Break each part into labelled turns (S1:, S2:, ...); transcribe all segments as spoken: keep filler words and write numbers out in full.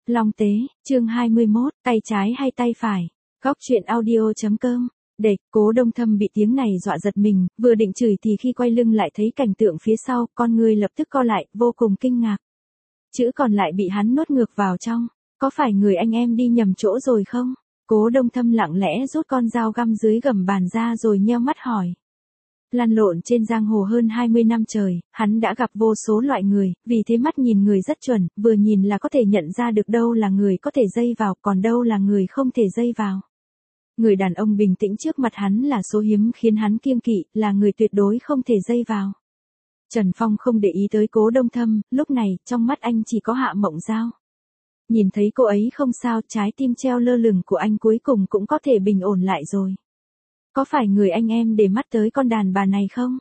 S1: Long Tế, chương hai mươi mốt, tay trái hay tay phải. Góc truyện audio.com. Đệt, Cố Đông Thâm bị tiếng này dọa giật mình, vừa định chửi thì khi quay lưng lại thấy cảnh tượng phía sau, con người lập tức co lại, vô cùng kinh ngạc. Chữ còn lại bị hắn nuốt ngược vào trong. Có phải người anh em đi nhầm chỗ rồi không? Cố Đông Thâm lặng lẽ rút con dao găm dưới gầm bàn ra rồi nheo mắt hỏi. Lăn lộn trên giang hồ hơn hai mươi năm trời, hắn đã gặp vô số loại người, vì thế mắt nhìn người rất chuẩn, vừa nhìn là có thể nhận ra được đâu là người có thể dây vào, còn đâu là người không thể dây vào. Người đàn ông bình tĩnh trước mặt hắn là số hiếm khiến hắn kiêng kỵ, là người tuyệt đối không thể dây vào. Trần Phong không để ý tới Cố Đông Thâm, lúc này, trong mắt anh chỉ có Hạ Mộng Giao. Nhìn thấy cô ấy không sao, trái tim treo lơ lửng của anh cuối cùng cũng có thể bình ổn lại rồi. Có phải người anh em để mắt tới con đàn bà này không?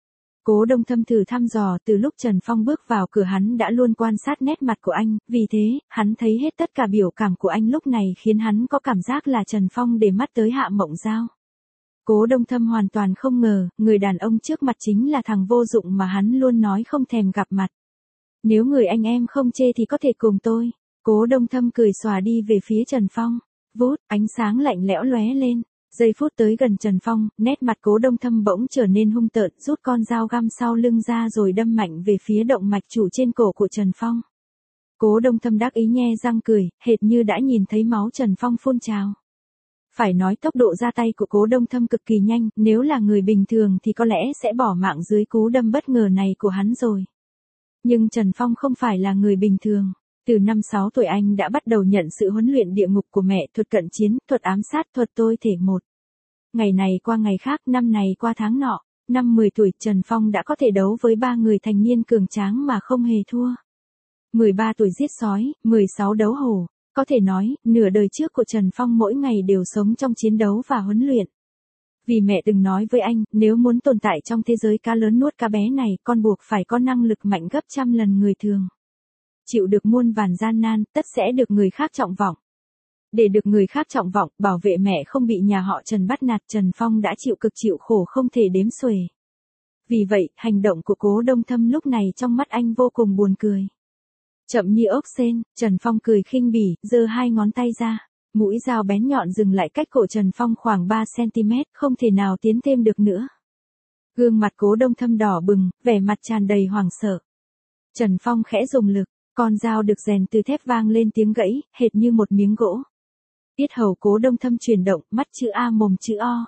S1: Cố Đông Thâm thử thăm dò, từ lúc Trần Phong bước vào cửa hắn đã luôn quan sát nét mặt của anh, vì thế, hắn thấy hết tất cả biểu cảm của anh lúc này khiến hắn có cảm giác là Trần Phong để mắt tới Hạ Mộng Giao. Cố Đông Thâm hoàn toàn không ngờ, người đàn ông trước mặt chính là thằng vô dụng mà hắn luôn nói không thèm gặp mặt. Nếu người anh em không chê thì có thể cùng tôi. Cố Đông Thâm cười xòa đi về phía Trần Phong. Vút, ánh sáng lạnh lẽo lóe lên. Giây phút tới gần Trần Phong, nét mặt Cố Đông Thâm bỗng trở nên hung tợn, rút con dao găm sau lưng ra rồi đâm mạnh về phía động mạch chủ trên cổ của Trần Phong. Cố Đông Thâm đắc ý nhe răng cười, hệt như đã nhìn thấy máu Trần Phong phun trào. Phải nói tốc độ ra tay của Cố Đông Thâm cực kỳ nhanh, nếu là người bình thường thì có lẽ sẽ bỏ mạng dưới cú đâm bất ngờ này của hắn rồi. Nhưng Trần Phong không phải là người bình thường. Từ năm sáu tuổi anh đã bắt đầu nhận sự huấn luyện địa ngục của mẹ, thuật cận chiến, thuật ám sát, thuật tôi thể một. Ngày này qua ngày khác, năm này qua tháng nọ, năm mười tuổi Trần Phong đã có thể đấu với ba người thành niên cường tráng mà không hề thua. mười ba tuổi giết sói, mười sáu đấu hổ, có thể nói, nửa đời trước của Trần Phong mỗi ngày đều sống trong chiến đấu và huấn luyện. Vì mẹ từng nói với anh, nếu muốn tồn tại trong thế giới cá lớn nuốt cá bé này, con buộc phải có năng lực mạnh gấp trăm lần người thường. Chịu được muôn vàn gian nan, tất sẽ được người khác trọng vọng. Để được người khác trọng vọng, bảo vệ mẹ không bị nhà họ Trần bắt nạt, Trần Phong đã chịu cực chịu khổ không thể đếm xuể. Vì vậy, hành động của Cố Đông Thâm lúc này trong mắt anh vô cùng buồn cười. Chậm như ốc sên, Trần Phong cười khinh bỉ, giơ hai ngón tay ra. Mũi dao bén nhọn dừng lại cách cổ Trần Phong khoảng ba xăng-ti-mét, không thể nào tiến thêm được nữa. Gương mặt Cố Đông Thâm đỏ bừng, vẻ mặt tràn đầy hoảng sợ. Trần Phong khẽ dùng lực. Con dao được rèn từ thép vang lên tiếng gãy, hệt như một miếng gỗ. Yết hầu Cố Đông Thâm chuyển động, mắt chữ A mồm chữ O.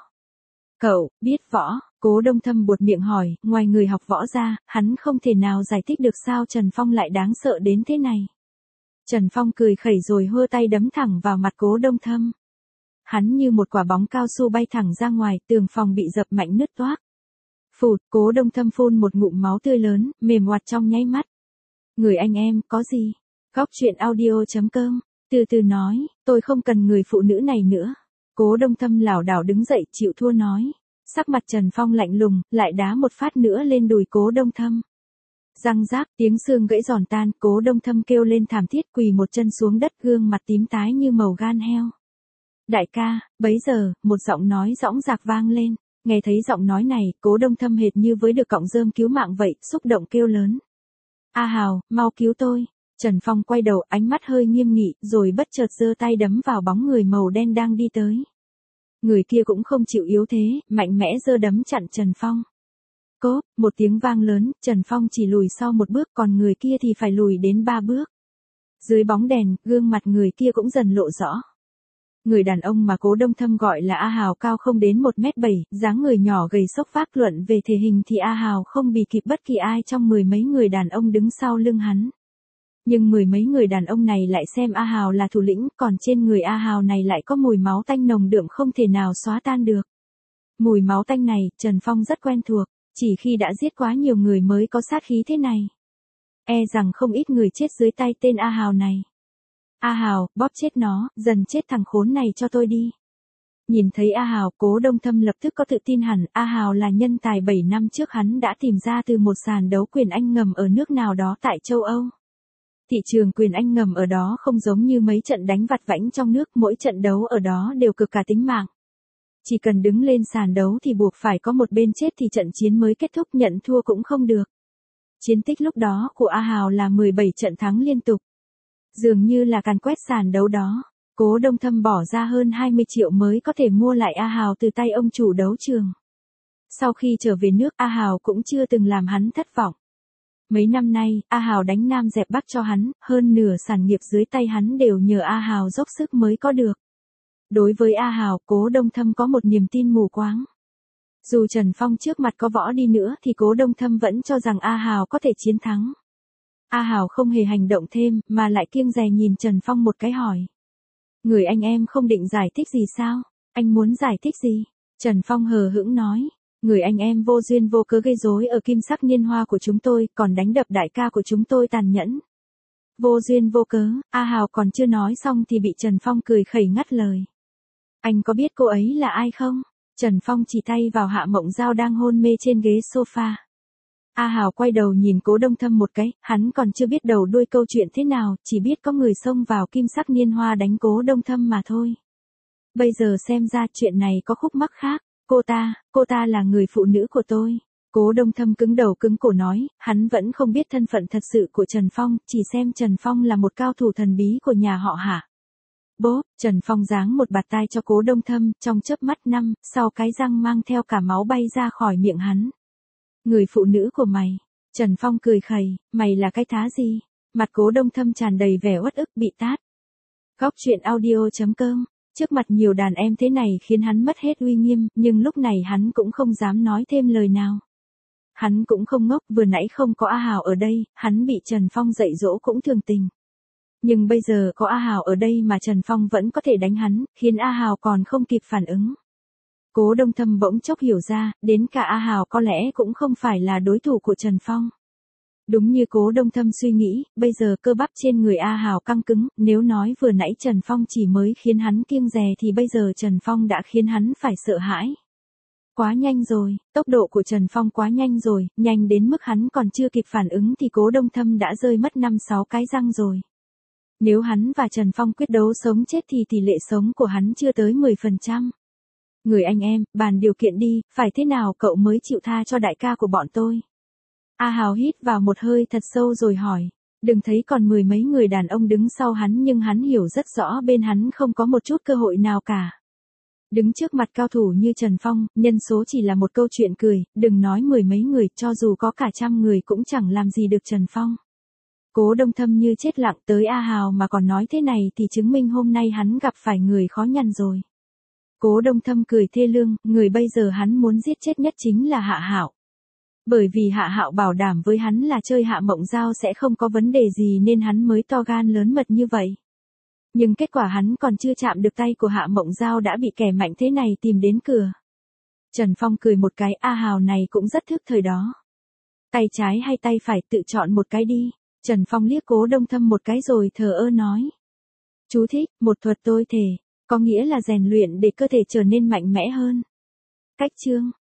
S1: Cậu, biết võ, Cố Đông Thâm buột miệng hỏi, ngoài người học võ ra, hắn không thể nào giải thích được sao Trần Phong lại đáng sợ đến thế này. Trần Phong cười khẩy rồi hơ tay đấm thẳng vào mặt Cố Đông Thâm. Hắn như một quả bóng cao su bay thẳng ra ngoài, tường phòng bị dập mạnh nứt toác. Phụt, Cố Đông Thâm phun một ngụm máu tươi lớn, mềm oặt trong nháy mắt. Người anh em, có gì? Góc truyện audio.com, từ từ nói, tôi không cần người phụ nữ này nữa. Cố Đông Thâm lảo đảo đứng dậy, chịu thua nói. Sắc mặt Trần Phong lạnh lùng, lại đá một phát nữa lên đùi Cố Đông Thâm. Răng rác, tiếng xương gãy giòn tan, Cố Đông Thâm kêu lên thảm thiết, quỳ một chân xuống đất, gương mặt tím tái như màu gan heo. Đại ca, bấy giờ, một giọng nói dõng dạc vang lên. Nghe thấy giọng nói này, Cố Đông Thâm hệt như với được cọng rơm cứu mạng vậy, xúc động kêu lớn. A Hào, mau cứu tôi. Trần Phong quay đầu, ánh mắt hơi nghiêm nghị, rồi bất chợt giơ tay đấm vào bóng người màu đen đang đi tới. Người kia cũng không chịu yếu thế, mạnh mẽ giơ đấm chặn Trần Phong. Cốp, một tiếng vang lớn, Trần Phong chỉ lùi sau một bước, còn người kia thì phải lùi đến ba bước. Dưới bóng đèn, gương mặt người kia cũng dần lộ rõ. Người đàn ông mà Cố Đông Thâm gọi là A Hào cao không đến một mét bảy, dáng người nhỏ gầy xốc phác, luận về thể hình thì A Hào không bì kịp bất kỳ ai trong mười mấy người đàn ông đứng sau lưng hắn. Nhưng mười mấy người đàn ông này lại xem A Hào là thủ lĩnh, còn trên người A Hào này lại có mùi máu tanh nồng đượm không thể nào xóa tan được. Mùi máu tanh này, Trần Phong rất quen thuộc, chỉ khi đã giết quá nhiều người mới có sát khí thế này. E rằng không ít người chết dưới tay tên A Hào này. A Hào, bóp chết nó, dần chết thằng khốn này cho tôi đi. Nhìn thấy A Hào, Cố Đông Thâm lập tức có tự tin hẳn, A Hào là nhân tài bảy năm trước hắn đã tìm ra từ một sàn đấu quyền Anh ngầm ở nước nào đó tại châu Âu. Thị trường quyền Anh ngầm ở đó không giống như mấy trận đánh vặt vãnh trong nước, mỗi trận đấu ở đó đều cực cả tính mạng. Chỉ cần đứng lên sàn đấu thì buộc phải có một bên chết thì trận chiến mới kết thúc, nhận thua cũng không được. Chiến tích lúc đó của A Hào là mười bảy trận thắng liên tục. Dường như là càn quét sàn đấu đó. Cố Đông Thâm bỏ ra hơn hai mươi triệu mới có thể mua lại A Hào từ tay ông chủ đấu trường. Sau khi trở về nước, A Hào cũng chưa từng làm hắn thất vọng. Mấy năm nay, A Hào đánh Nam dẹp Bắc cho hắn, hơn nửa sản nghiệp dưới tay hắn đều nhờ A Hào dốc sức mới có được. Đối với A Hào, Cố Đông Thâm có một niềm tin mù quáng. Dù Trần Phong trước mặt có võ đi nữa thì Cố Đông Thâm vẫn cho rằng A Hào có thể chiến thắng. A Hào không hề hành động thêm, mà lại kiêng dè nhìn Trần Phong một cái hỏi. Người anh em không định giải thích gì sao? Anh muốn giải thích gì? Trần Phong hờ hững nói. Người anh em vô duyên vô cớ gây rối ở kim sắc niên hoa của chúng tôi, còn đánh đập đại ca của chúng tôi tàn nhẫn. Vô duyên vô cớ, A Hào còn chưa nói xong thì bị Trần Phong cười khẩy ngắt lời. Anh có biết cô ấy là ai không? Trần Phong chỉ tay vào Hạ Mộng Giao đang hôn mê trên ghế sofa. A Hào quay đầu nhìn Cố Đông Thâm một cái, hắn còn chưa biết đầu đuôi câu chuyện thế nào, chỉ biết có người xông vào kim sắc niên hoa đánh Cố Đông Thâm mà thôi. Bây giờ xem ra chuyện này có khúc mắc khác. Cô ta, cô ta là người phụ nữ của tôi. Cố Đông Thâm cứng đầu cứng cổ nói, hắn vẫn không biết thân phận thật sự của Trần Phong, chỉ xem Trần Phong là một cao thủ thần bí của nhà họ Hạ. Bố, Trần Phong giáng một bạt tai cho Cố Đông Thâm, trong chớp mắt năm, sau cái răng mang theo cả máu bay ra khỏi miệng hắn. Người phụ nữ của mày. Trần Phong cười khẩy, mày là cái thá gì? Mặt Cố Đông Thâm tràn đầy vẻ uất ức bị tát. Góc truyện audio chấm com. Trước mặt nhiều đàn em thế này khiến hắn mất hết uy nghiêm, nhưng lúc này hắn cũng không dám nói thêm lời nào. Hắn cũng không ngốc, vừa nãy không có A Hào ở đây, hắn bị Trần Phong dạy dỗ cũng thường tình. Nhưng bây giờ có A Hào ở đây mà Trần Phong vẫn có thể đánh hắn, khiến A Hào còn không kịp phản ứng. Cố Đông Thâm bỗng chốc hiểu ra, đến cả A Hào có lẽ cũng không phải là đối thủ của Trần Phong. Đúng như Cố Đông Thâm suy nghĩ, bây giờ cơ bắp trên người A Hào căng cứng, nếu nói vừa nãy Trần Phong chỉ mới khiến hắn kiêng dè thì bây giờ Trần Phong đã khiến hắn phải sợ hãi. Quá nhanh rồi, tốc độ của Trần Phong quá nhanh rồi, nhanh đến mức hắn còn chưa kịp phản ứng thì Cố Đông Thâm đã rơi mất năm sáu cái răng rồi. Nếu hắn và Trần Phong quyết đấu sống chết thì tỷ lệ sống của hắn chưa tới mười phần trăm. Người anh em, bàn điều kiện đi, phải thế nào cậu mới chịu tha cho đại ca của bọn tôi? A Hào hít vào một hơi thật sâu rồi hỏi. Đừng thấy còn mười mấy người đàn ông đứng sau hắn nhưng hắn hiểu rất rõ bên hắn không có một chút cơ hội nào cả. Đứng trước mặt cao thủ như Trần Phong, nhân số chỉ là một câu chuyện cười, đừng nói mười mấy người, cho dù có cả trăm người cũng chẳng làm gì được Trần Phong. Cố Đông Thâm như chết lặng, tới A Hào mà còn nói thế này thì chứng minh hôm nay hắn gặp phải người khó nhằn rồi. Cố Đông Thâm cười thê lương, người bây giờ hắn muốn giết chết nhất chính là Hạ Hạo. Bởi vì Hạ Hạo bảo đảm với hắn là chơi Hạ Mộng Giao sẽ không có vấn đề gì nên hắn mới to gan lớn mật như vậy. Nhưng kết quả hắn còn chưa chạm được tay của Hạ Mộng Giao đã bị kẻ mạnh thế này tìm đến cửa. Trần Phong cười một cái, A Hào này cũng rất thức thời đó. Tay trái hay tay phải tự chọn một cái đi. Trần Phong liếc Cố Đông Thâm một cái rồi thờ ơ nói. Chú thích, một thuật tôi thể, có nghĩa là rèn luyện để cơ thể trở nên mạnh mẽ hơn. Cách chương.